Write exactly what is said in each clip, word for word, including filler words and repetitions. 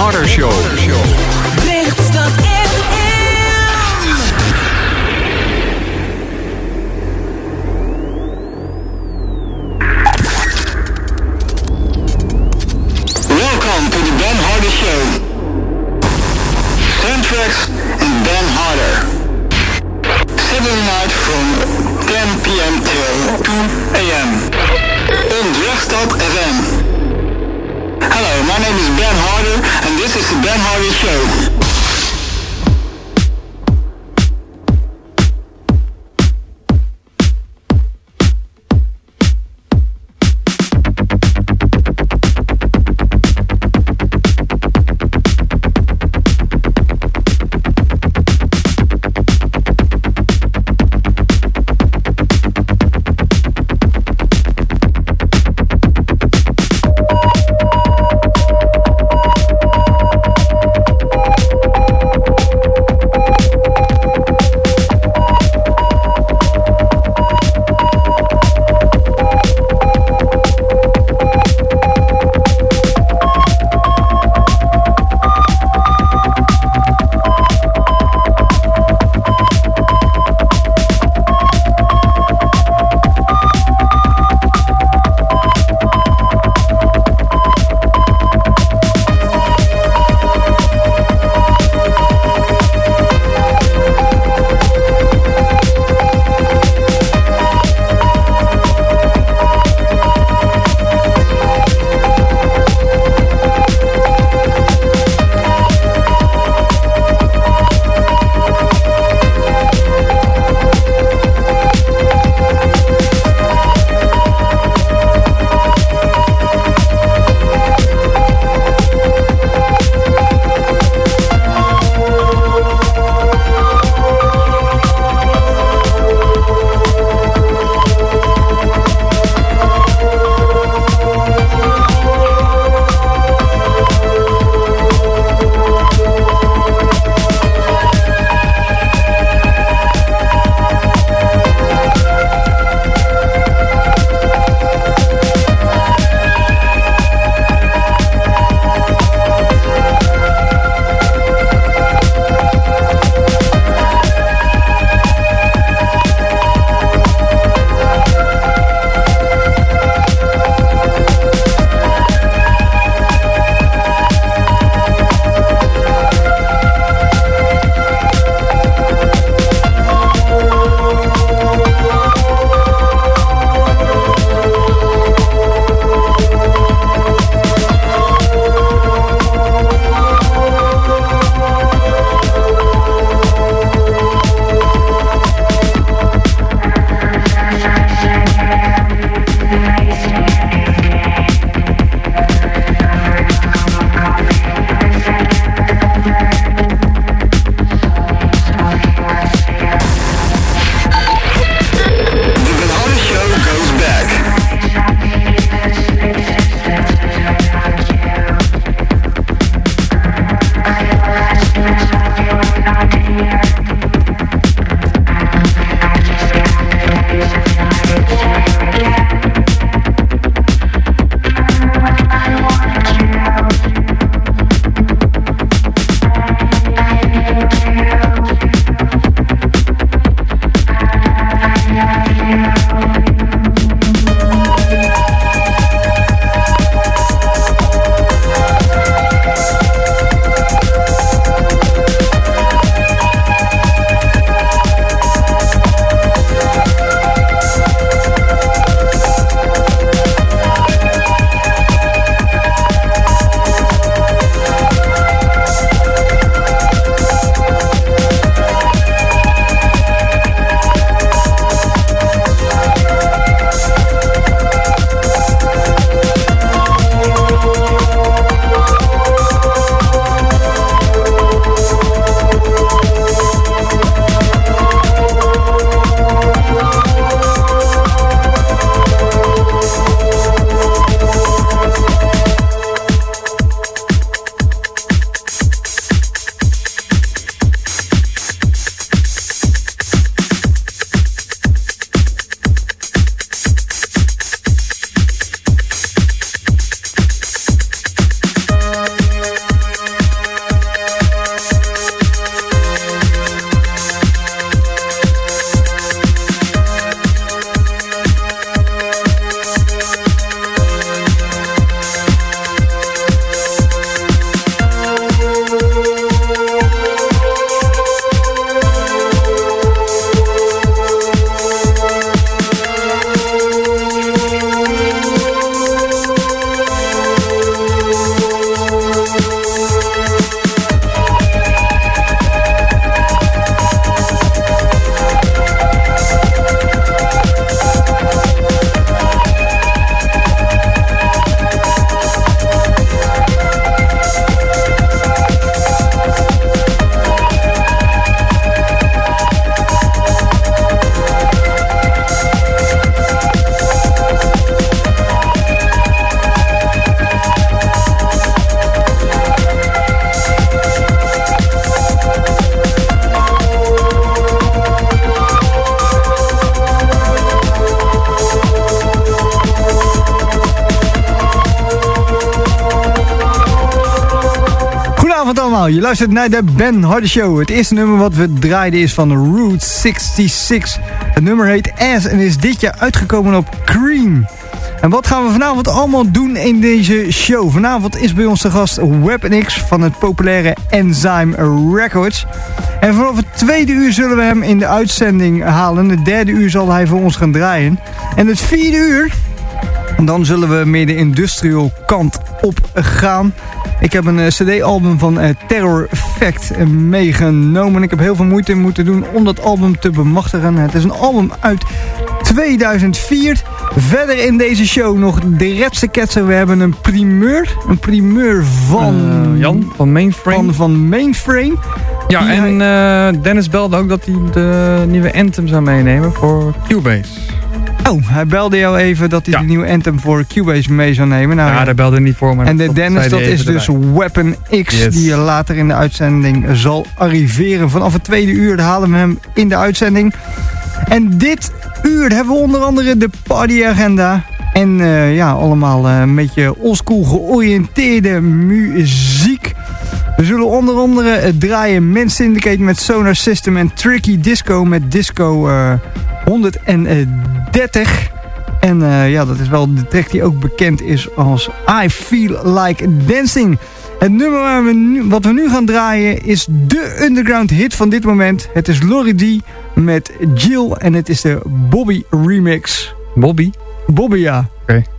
Harder Show. Lichtstad F M. Welcome to the Ben Harder Show. Soundtracks and Ben Harder. Saturday night from ten p.m. till two a.m. on Lichtstad F M. Hello, my name is Ben Harder and this is the Ben Harder Show. Goedenavond allemaal, je luistert naar de Ben Harder Show. Het eerste nummer wat we draaiden is van Route zesenzestig. Het nummer heet Ass en is dit jaar uitgekomen op Cream. En wat gaan we vanavond allemaal doen in deze show? Vanavond is bij ons de gast Weapon X van het populaire Enzyme Records. En vanaf het tweede uur zullen we hem in de uitzending halen. Het derde uur zal hij voor ons gaan draaien. En het vierde uur, dan zullen we meer de industrial kant op gaan. Ik heb een uh, cd-album van uh, Terror Fact uh, meegenomen. Ik heb heel veel moeite moeten doen om dat album te bemachtigen. Het is een album uit tweeduizend vier. Verder in deze show nog de Redse Ketser. We hebben een primeur. Een primeur van... Uh, Jan van Mainframe. Van, van Mainframe. Ja, Die en hij... uh, Dennis belde ook dat hij de nieuwe Anthem zou meenemen voor Cubase. Oh, hij belde jou even dat hij ja. de nieuwe Anthem voor Cubase mee zou nemen. Nou, ja, ja, daar belde hij niet voor. Maar en de Dennis, dat is erbij. dus Weapon X, Yes. die later in de uitzending zal arriveren. Vanaf het tweede uur halen we hem in de uitzending. En dit uur hebben we onder andere de partyagenda. En uh, ja, allemaal uh, een beetje oldschool georiënteerde muziek. We zullen onder andere uh, draaien Man Syndicate met Sonar System en Tricky Disco met Disco uh, honderddertig. En uh, ja, dat is wel de track die ook bekend is als I Feel Like Dancing. Het nummer waar we nu, wat we nu gaan draaien is de underground hit van dit moment. Het is Lori D met Jill en het is de Bobby remix. Bobby? Bobby, ja. Oké. Okay.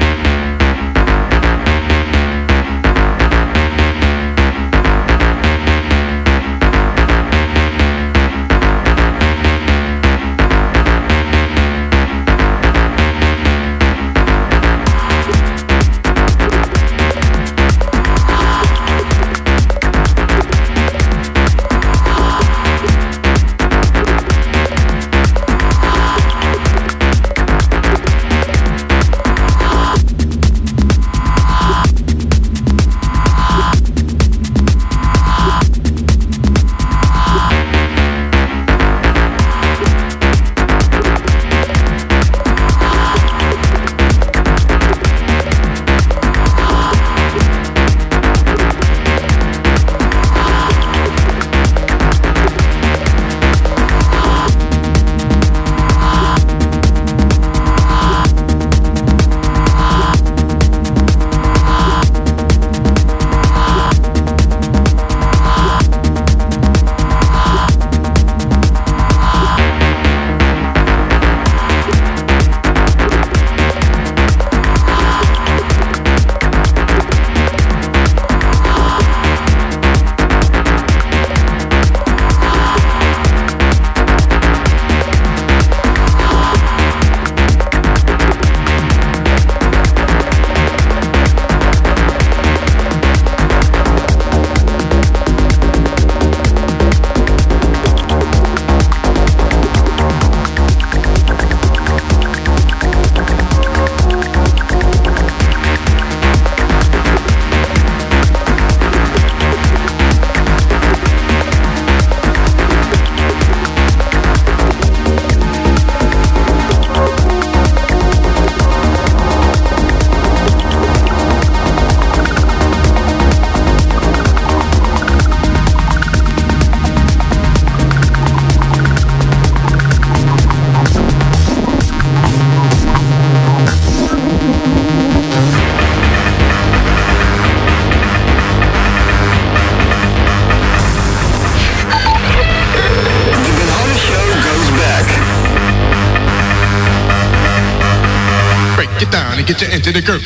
Get you into the groove.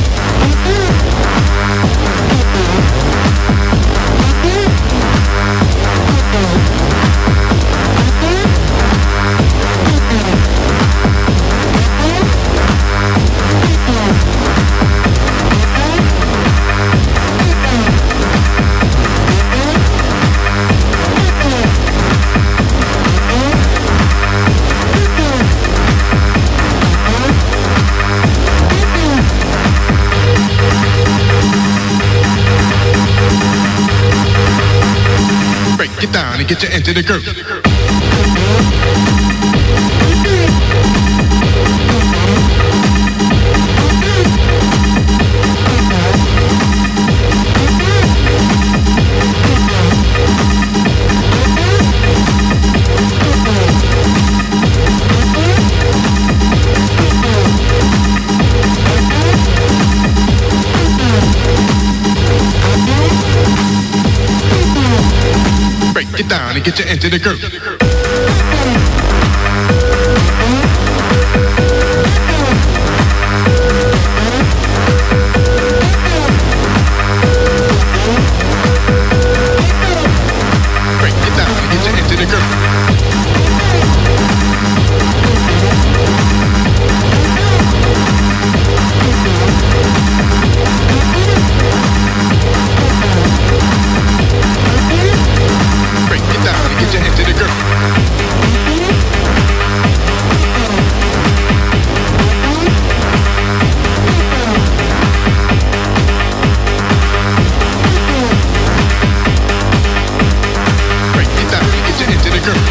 Get down and get you into the groove. Break it down and get you into the groove. Break it down and get you into the groove. Break it down and get you into the groove. Break it down and get you into the groove.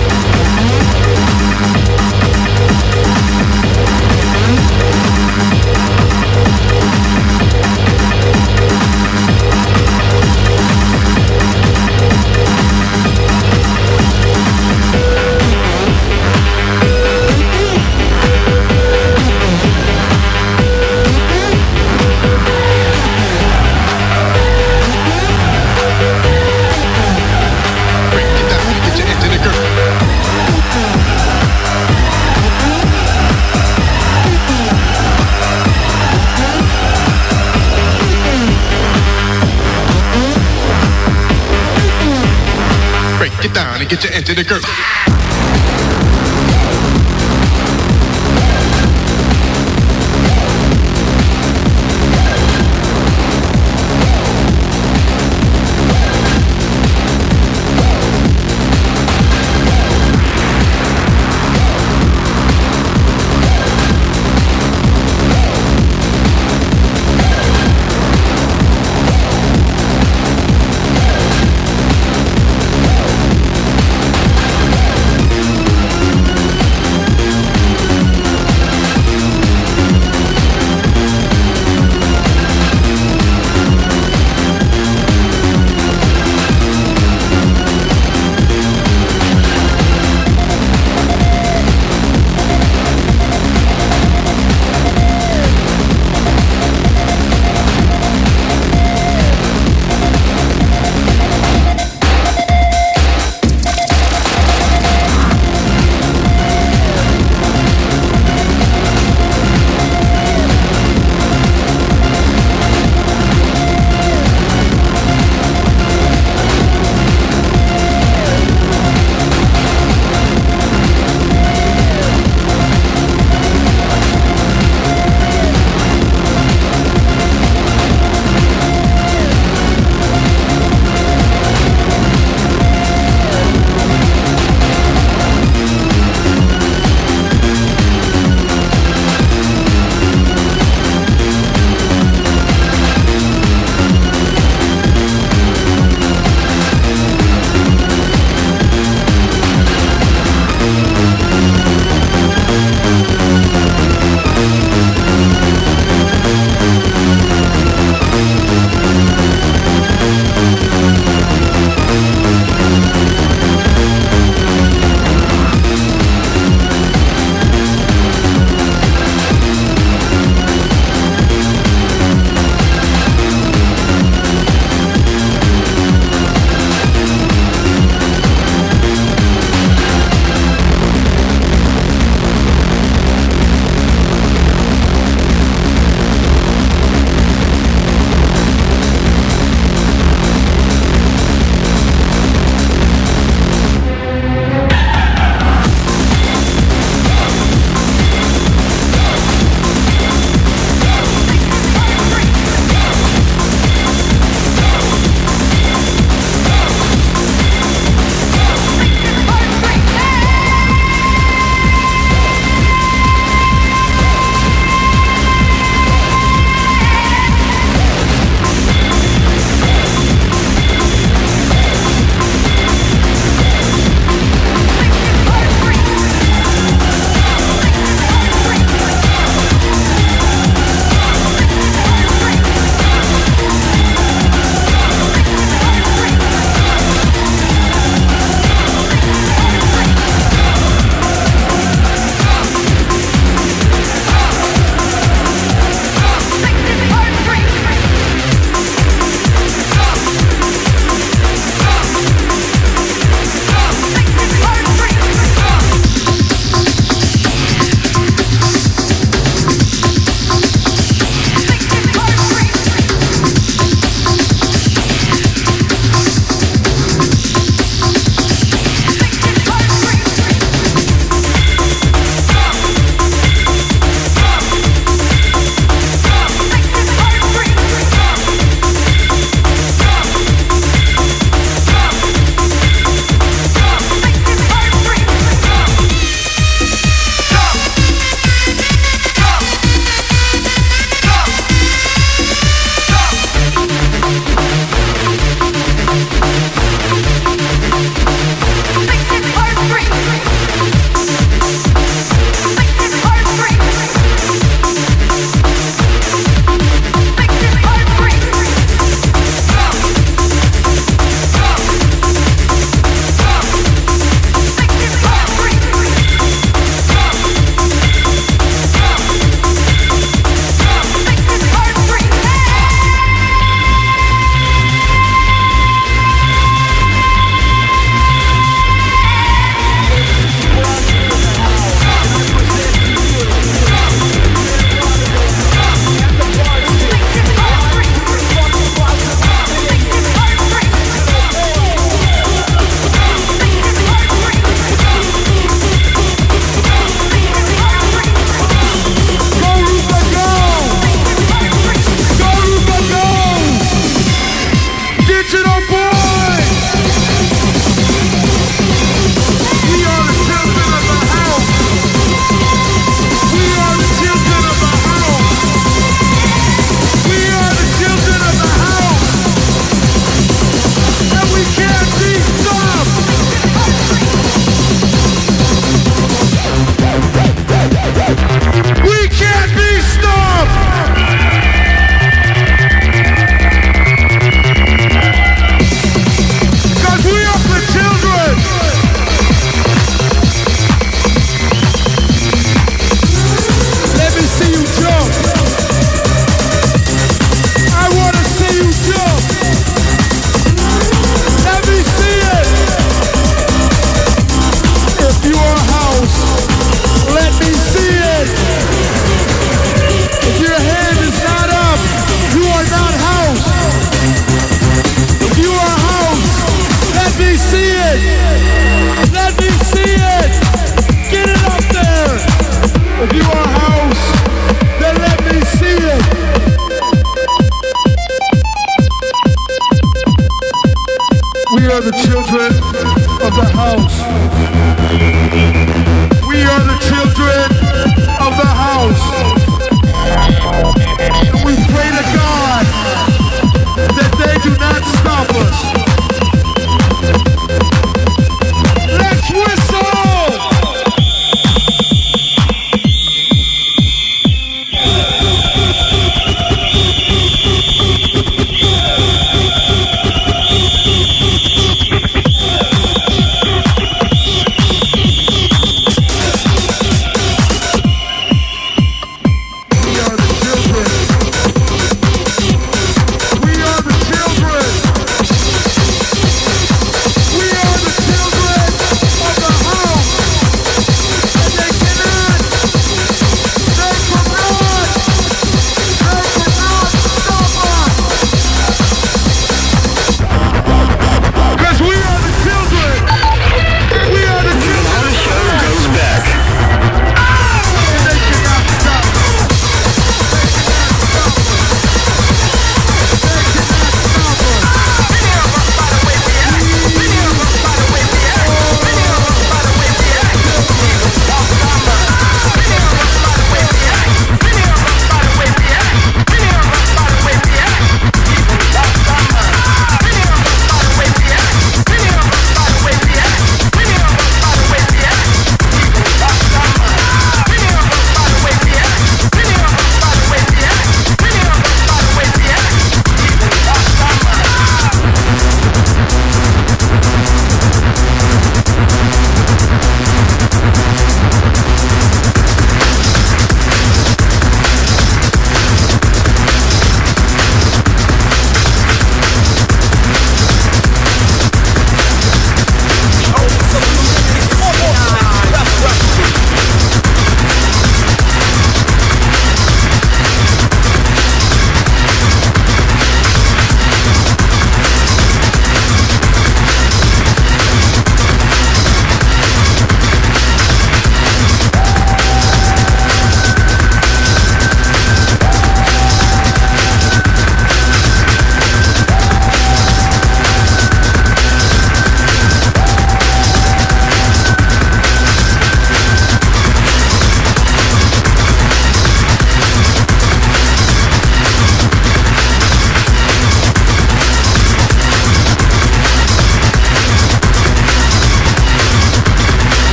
Break it down and get you into the groove. Break it down and get you into the groove.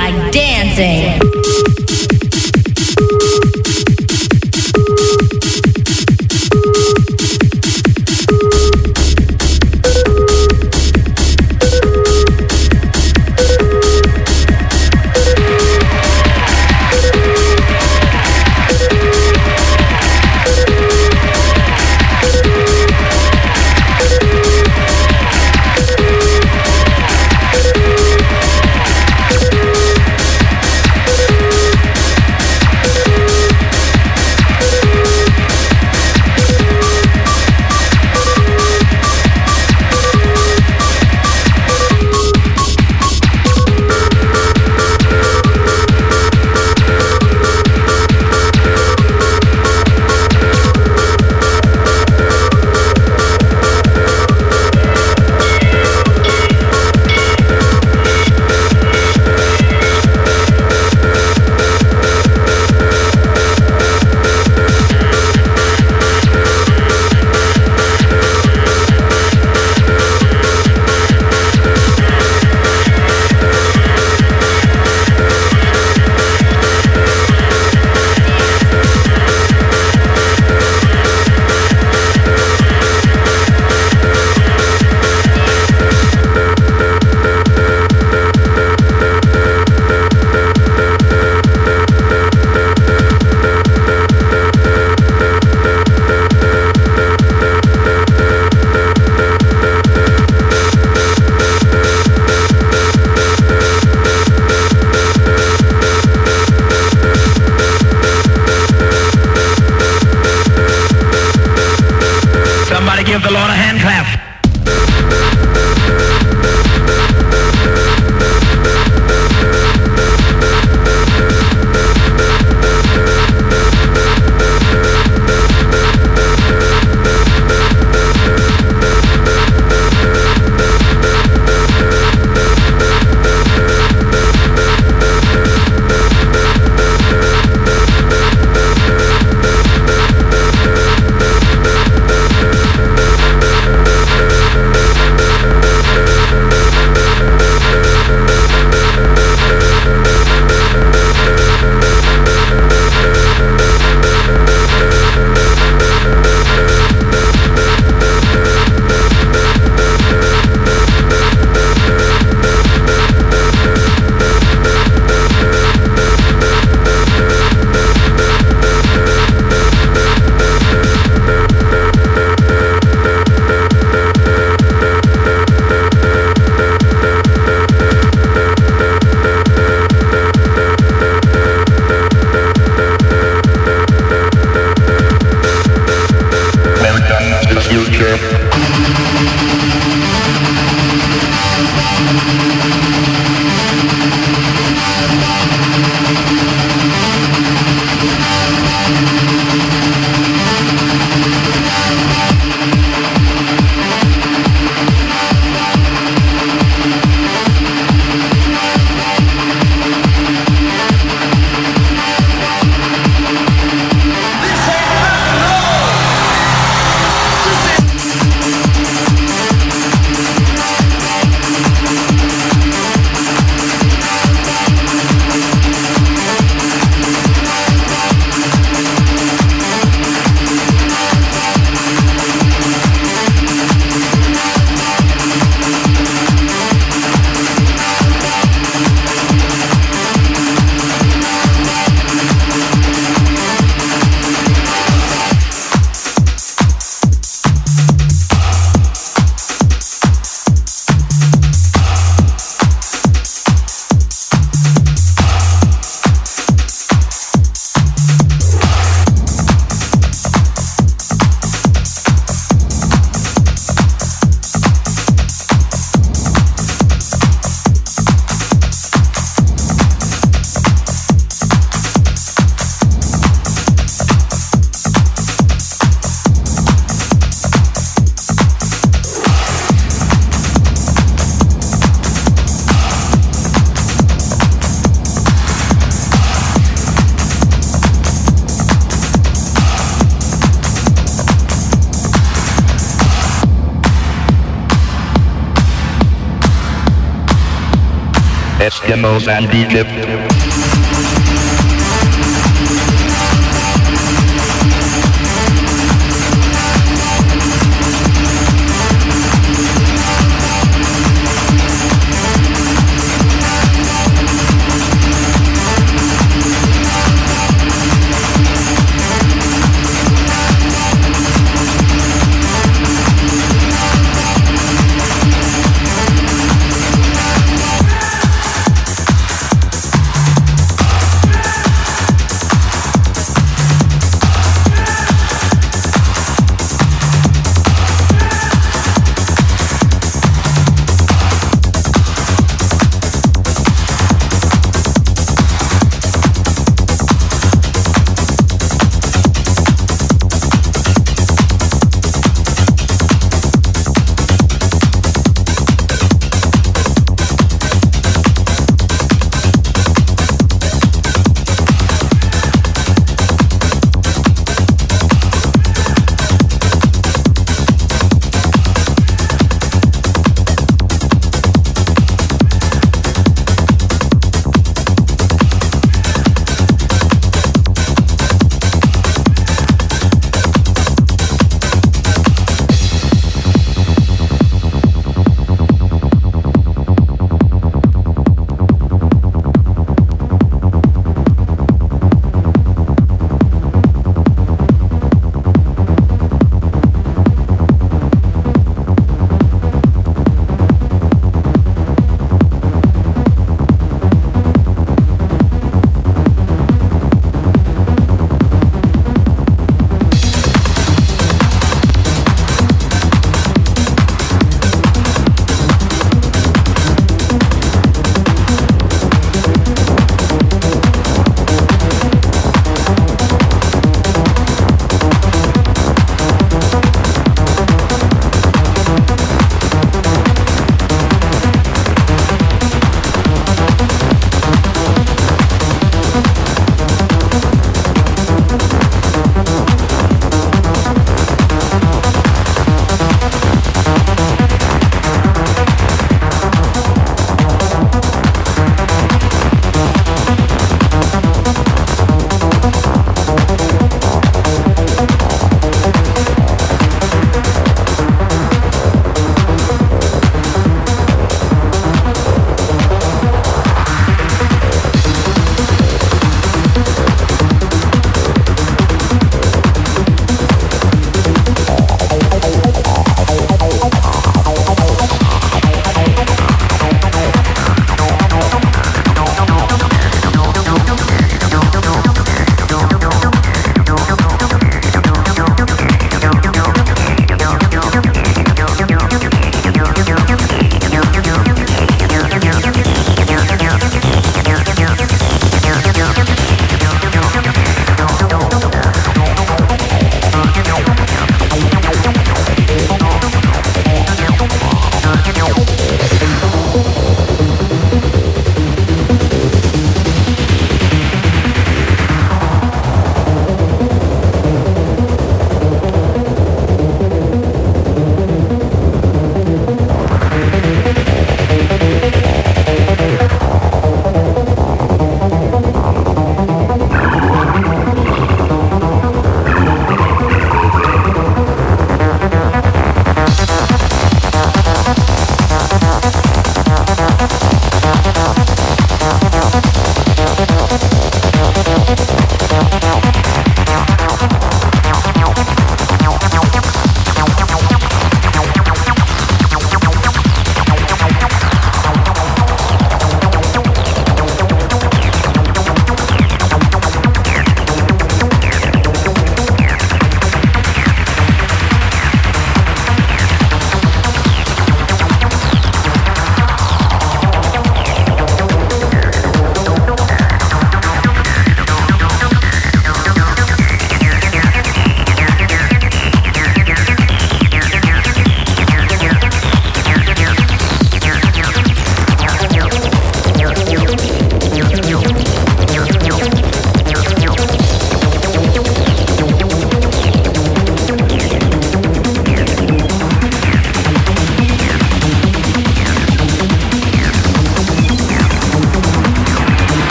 like dancing. Eskimos and Egypt.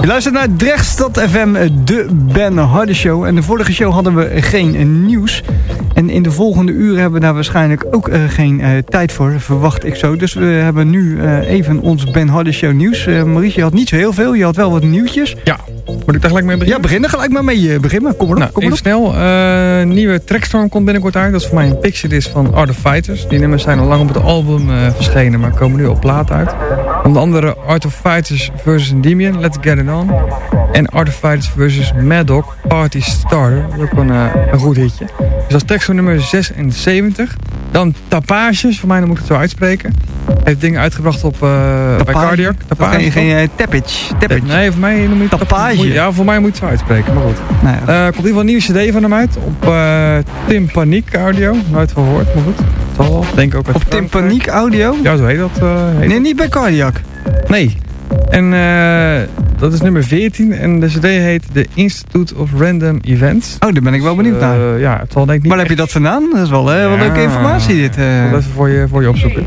luistert naar Drechtstad F M, de Ben Harder Show. En de vorige show hadden we geen nieuws. En in de volgende uren hebben we daar waarschijnlijk ook uh, geen uh, tijd voor, verwacht ik zo. Dus we hebben nu uh, even ons Ben Harder Show nieuws. Uh, Maurice, je had niet zo heel veel, je had wel wat nieuwtjes. Ja, moet ik daar gelijk mee beginnen? Ja, begin er gelijk maar mee uh, beginnen. Kom maar op, nou, kom maar even op. snel. Uh, nieuwe Trackstorm komt binnenkort uit. Dat is voor mij een Pixie-disc van Art of Fighters. Die nummers zijn al lang op het album uh, verschenen, maar komen nu op plaat uit. Onder andere Art of Fighters versus Endymion, Let's Get It On. En Art of Fighters versus Mad Dog, Party Starter. Dat is ook een, uh, een goed hitje. Dus dat is Trackstorm nummer zesenzeventig. Dan Tapages, voor mij dan moet ik het zo uitspreken. Heeft dingen uitgebracht op uh, bij Cardiac. Tapage. Geen, geen uh, Tappage. Tappage. Nee, voor mij noem je het Tapage. Ja, voor mij moet je het zo uitspreken, maar goed. Nou ja. Uh, komt in ieder geval een nieuwe cd van hem uit. Op uh, Tim Paniek audio. Nooit van gehoord, maar goed. Het zal wel. Denk ook uit op Tim Paniek audio? Ja, zo heet dat. Uh, heet nee, niet bij Cardiac. Nee. En uh, dat is nummer veertien. En de cd heet The Institute of Random Events. Oh, daar ben ik wel benieuwd uh, naar. Ja, het zal denk ik niet. Waar heb je dat vandaan? Dat is wel, uh, ja, wel leuke informatie dit. Uh. Ik wil even voor je, voor je opzoeken.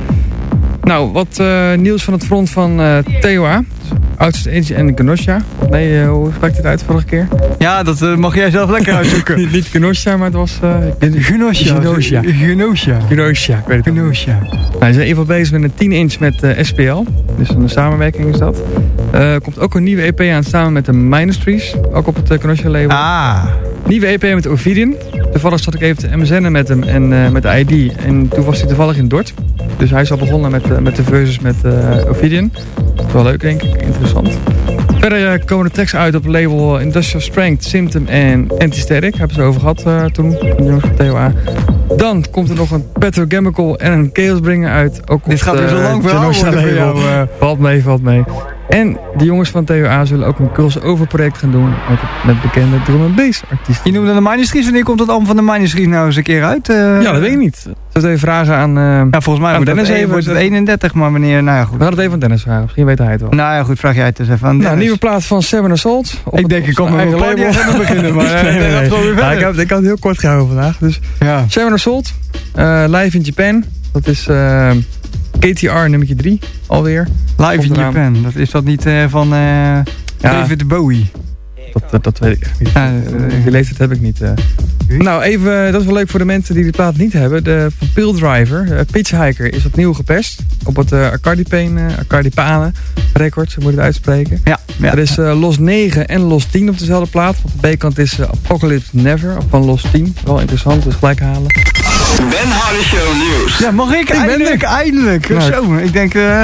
Nou, wat uh, nieuws van het front van uh, T O A. Outstage en Kenosha. Of nee, uh, hoe sprak je het uit vorige keer? Ja, dat uh, mag jij zelf lekker uitzoeken. Niet Kenosha, maar het was... Uh, Genosha. Genosha. Genosha. Genosha, ik weet het Genosha. Nou, ze zijn in ieder geval bezig met een tien inch met uh, S P L. Dus een samenwerking is dat. Er uh, komt ook een nieuwe E P aan samen met de Ministries. Ook op het uh, Kenosha label. Ah. Nieuwe E P met Ovidian. Toevallig zat ik even te M Z N'en met hem en uh, met de I D. En toen was hij toevallig in Dort. Dus hij is al begonnen met, uh, met de versus met uh, Ovidian. Dat is wel leuk, denk ik. Interessant. Verder uh, komen de tracks uit op het label Industrial Strength, Symptom en Anti-Static. Hebben ze over gehad uh, toen, van de jongens van T O A. Dan komt er nog een Petrochemical en een Chaos Bringer uit. Ook Dit gaat weer zo lang verhaal worden voor jou. Uh... Valt mee, valt mee. En de jongens van T O A zullen ook een crossover project gaan doen met, met bekende drum and bass artiesten. Je noemde de Ministries. Wanneer komt het album van de Ministries nou eens een keer uit? Uh... Ja, dat weet ik niet. Zullen we het even vragen aan, uh, ja, volgens mij aan Dennis even. Wordt het eenendertig, maar wanneer... Nou ja, goed. We gaan het even aan Dennis vragen. Misschien weet hij het wel. Nou ja, goed. Vraag jij het eens even aan Dennis. Nou, nieuwe plaat van Seven Assault. Ik het, denk, ik kom met mijn party agenda beginnen, maar nee, nee, nee. Dat gewoon weer verder. Ja, ik, heb, ik had het heel kort gehouden vandaag. Dus ja. Seven Assault, uh, live in Japan. Dat is uh, K T R nummer drie alweer. Live in Japan. Dat is dat niet uh, van uh, ja. David Bowie? Dat, dat, dat weet ik echt niet. Ja, uh, die leeftijd heb ik niet. Uh. Nou, even, dat is wel leuk voor de mensen die die plaat niet hebben. De van Pill Driver, uh, Pitchhiker, is opnieuw geperst. Op het uh, Arcadipane, uh, Arcadipane Records, moet je het uitspreken. Ja, ja. Er is uh, Los negen en Los tien op dezelfde plaat. Op de B-kant is uh, Apocalypse Never van Los tien. Wel interessant, dus gelijk halen. Ben Harder Show nieuws. Ja, mag ik? ik eindelijk, eindelijk. Nou, Zo, ik denk... Uh,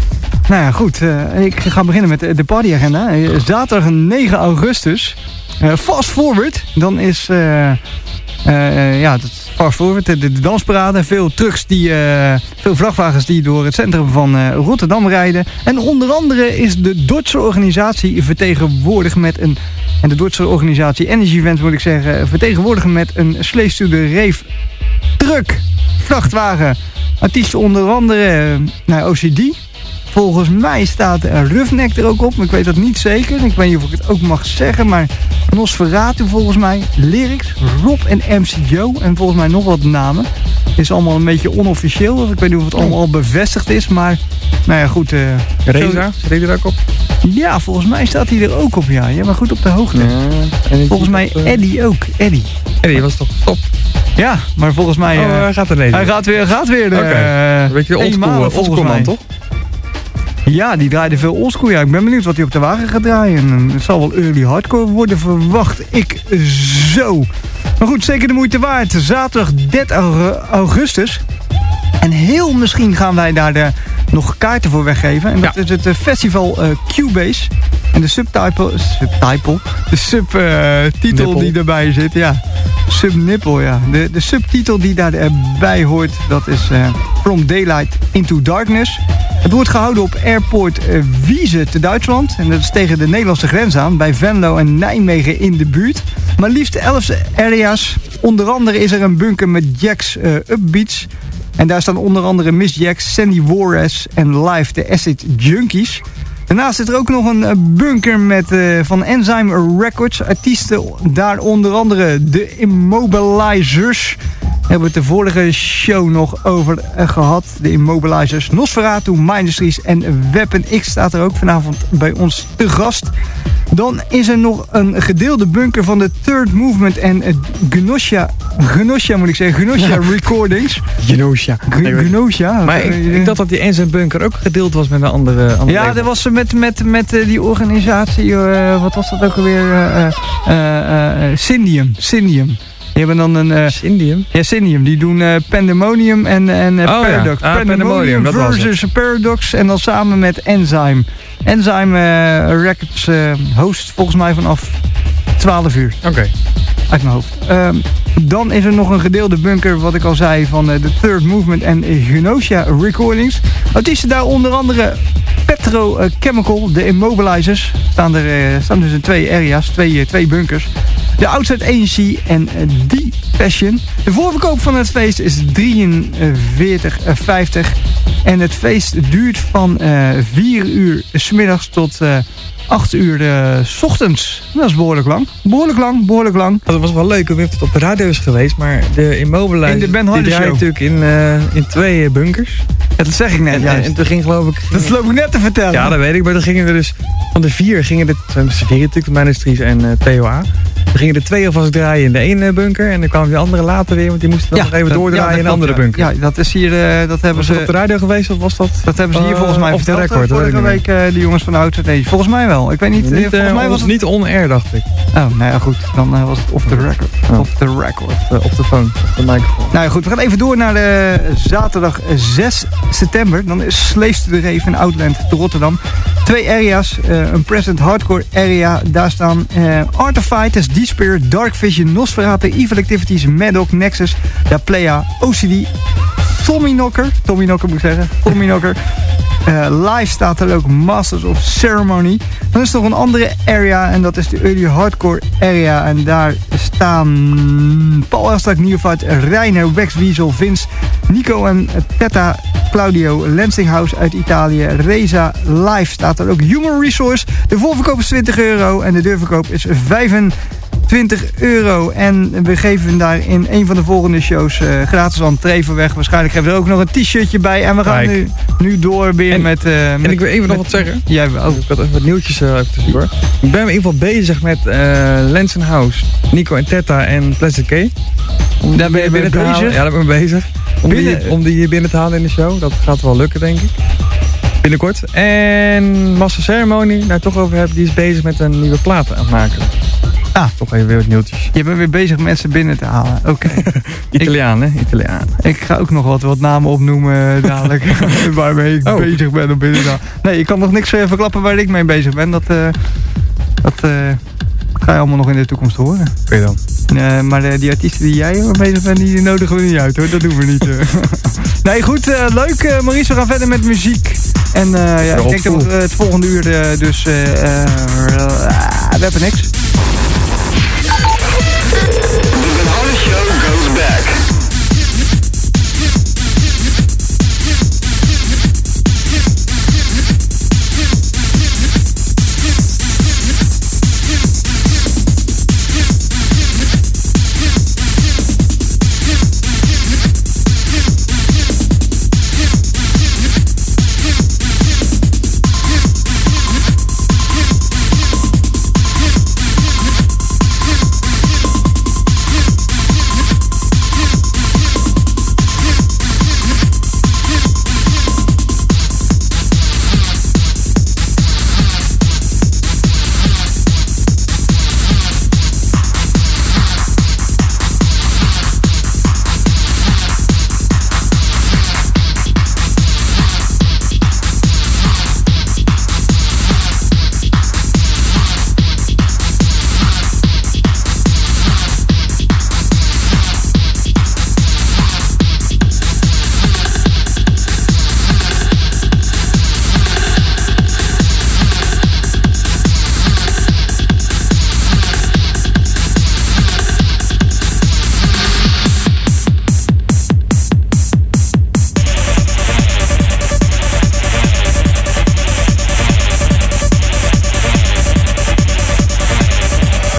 nou ja, goed. Uh, ik ga beginnen met de, de partyagenda. Uh, zaterdag negen augustus. Uh, fast forward. Dan is... Uh, uh, ja, dat is fast forward. De, de dansparade. Veel trucks die... Uh, veel vrachtwagens die door het centrum van uh, Rotterdam rijden. En onder andere is de Duitse organisatie vertegenwoordigd met een... En de Duitse organisatie Energy Events, moet ik zeggen, vertegenwoordigd met een Slaves to the Rave truck. Vrachtwagen. Artiesten onder andere nou, O C D. Volgens mij staat Roughneck er ook op, maar ik weet dat niet zeker. Ik weet niet of ik het ook mag zeggen, maar Nosferatu volgens mij, Lyrics, Rob en M C Joe en volgens mij nog wat namen. Het is allemaal een beetje onofficieel, dus ik weet niet of het allemaal al bevestigd is, maar nou ja, goed. Uh, Reza, staat hij er ook op? Ja, volgens mij staat hij er ook op, ja. Je bent goed op de hoogte. Ja, volgens mij op, uh... Eddie ook, Eddie. Eddie was toch gestopt? Ja, maar volgens mij... Uh, oh, hij gaat er lezen. Hij gaat weer, gaat weer. Oké, okay. uh, beetje oldschool, oldschool man, toch? Ja, die draaide veel oldschool. Ja, ik ben benieuwd wat hij op de wagen gaat draaien. Het zal wel early hardcore worden, verwacht ik zo. Maar goed, zeker de moeite waard. Zaterdag dertig augustus. En heel misschien gaan wij daar de, nog kaarten voor weggeven. En dat ja. is het festival uh, Cubase. En de subtitle, subtitle de subtitel uh, die erbij zit, ja. Subnipple, ja. De, de subtitel die daarbij hoort, dat is uh, From Daylight into Darkness. Het wordt gehouden op Airport uh, Wiese te Duitsland. En dat is tegen de Nederlandse grens aan, bij Venlo en Nijmegen in de buurt. Maar liefst elf area's. Onder andere is er een bunker met Jack's uh, Upbeats. En daar staan onder andere Miss Jax, Sandy Juarez en live de Acid Junkies. Daarnaast zit er ook nog een bunker met, uh, van Enzyme Records. Artiesten daar onder andere de Immobilizers. Daar hebben we het de vorige show nog over uh, gehad. De Immobilizers, Nosferatu, Ministries en Weapon X staat er ook vanavond bij ons te gast. Dan is er nog een gedeelde bunker van de Third Movement en uh, Gnosja, Gnosja moet ik zeggen, Gnosja Recordings. Genosha. Gnosja. Maar ik, ik dacht dat die Enzo Bunker ook gedeeld was met een andere... andere Ja, dat was met, met, met uh, die organisatie, uh, wat was dat ook alweer? Uh, uh, uh, Syndium. Syndium. Die hebben dan een... Uh, Syndium? Ja, Syndium. Die doen uh, Pandemonium en, en uh, oh, Paradox. Ja. Ah, Pandemonium, Pandemonium versus Paradox en dan samen met Enzyme. Enzyme uh, Records uh, host volgens mij vanaf twaalf uur. Oké. Okay. Uit mijn hoofd. Um, dan is er nog een gedeelde bunker, wat ik al zei, van de uh, Third Movement en Genosha Recordings. Artiesten daar onder andere Petrochemical, de Immobilizers. Staan er uh, staan dus in twee areas, twee, uh, twee bunkers. De Outside Agency en uh, Die Passion. De voorverkoop van het feest is drieënveertig vijftig. En het feest duurt van uh, vier uur 's middags tot uh, acht uur uh, 's ochtends. Dat is behoorlijk lang. Behoorlijk lang, behoorlijk lang. Dat was wel leuk, we hebben het op de radio is geweest, maar de Immobilizer, in de Ben Harder die Show. natuurlijk in, uh, in twee uh, bunkers. Ja, dat zeg ik net. En, Ja, en toen ging geloof ik... dat loop ik net te vertellen. Ja, dat weet ik, maar dan gingen er dus van de vier gingen er, zijn vier natuurlijk, de Ministries en uh, T O A. Dan gingen er twee alvast draaien in de ene bunker en dan kwamen die andere later weer, want die moesten dan ja, nog even dat, doordraaien ja, in de andere ja. bunker. Ja, dat is hier, uh, dat hebben was ze... dat op de radio geweest of was dat? Dat hebben ze hier uh, volgens mij off the verteld, record, vorige hoor, week uh, de jongens van de Outside Agency. Volgens mij wel. Ik weet niet, Niet, uh, uh, volgens mij was het... niet on-air, dacht ik. Oh, nou ja, goed. Dan uh, was het off the record. Oh. Off the record. Uh, op de phone, op de microfoon. Nou ja, goed. We gaan even door naar de zaterdag zes september. Dan is Slaves to the Rave in Outland te Rotterdam. Twee areas. Uh, een present hardcore area. Daar staan uh, Art of Fighters, Despair, Dark Vision, Nosferatu, Evil Activities, Maddock, Nexus, Da Playa, O C D, Tommy Knocker. Tommy Knocker moet ik zeggen. Tommy Knocker. Uh, live staat er ook Masters of Ceremony. Dan is er nog een andere area en dat is de Early Hardcore area. En daar staan Paul Elstak, Neophyte, Reiner, Wax Weasel, Vince, Nico en Tetta, Claudio, Lansinghouse uit Italië, Reza. Live staat er ook Human Resource. De voorverkoop is twintig euro en de deurverkoop is vijfentwintig euro. En we geven daar in een van de volgende shows uh, gratis entree voor weg. Waarschijnlijk hebben we er ook nog een t-shirtje bij. En we gaan nu, nu door weer en, met, uh, met... En ik wil even nog wat zeggen. Jij ja, oh. Ik had even wat nieuwtjes uh, even tussendoor. Ik ben in ieder geval bezig met uh, Lansinghouse, Nico en Tetta en Plastic K. Om daar ben je binnen bezig? te halen. Ja, daar ben ik mee bezig. Om binnen? die, om die hier binnen te halen in de show. Dat gaat wel lukken, denk ik. Binnenkort. En Master Ceremony, daar toch over hebben, die is bezig met een nieuwe plaat aan het maken. Ah. Toch even weer wat nieuwtjes. Je bent weer bezig mensen binnen te halen. Oké. Okay. Italiaan, hè? Italiaan. Ik ga ook nog wat, wat namen opnoemen dadelijk. Waarmee ik oh. bezig ben om binnen te halen. Nee, ik kan nog niks uh, verklappen waar ik mee bezig ben. Dat, uh, dat uh, ga je allemaal nog in de toekomst horen. Oké dan. Uh, maar uh, die artiesten die jij mee bezig bent, die nodigen we niet uit hoor. Dat doen we niet. Uh. Nee, goed. Uh, leuk. Uh, Maurice, we gaan verder met muziek. En uh, ja, ik denk dat we uh, het volgende uur uh, dus... Uh, uh, we hebben niks.